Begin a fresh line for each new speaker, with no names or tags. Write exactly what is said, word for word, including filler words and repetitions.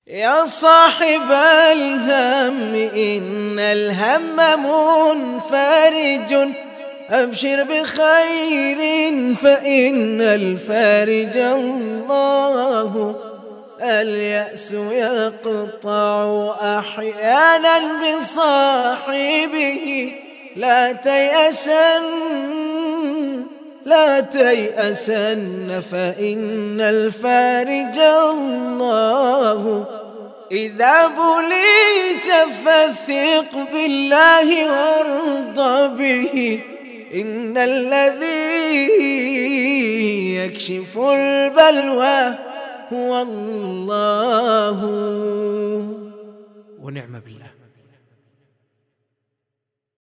يا صاحب الهم إن الهم منفرج، أبشر بخير فإن الفارج الله. اليأس يقطع أحيانا بصاحبه، لا تيأسن لا تيأسن فإن الفارج الله. إذا بليت فثق بالله وارض به، إن الذي يكشف البلوى هو الله. ونعم بالله.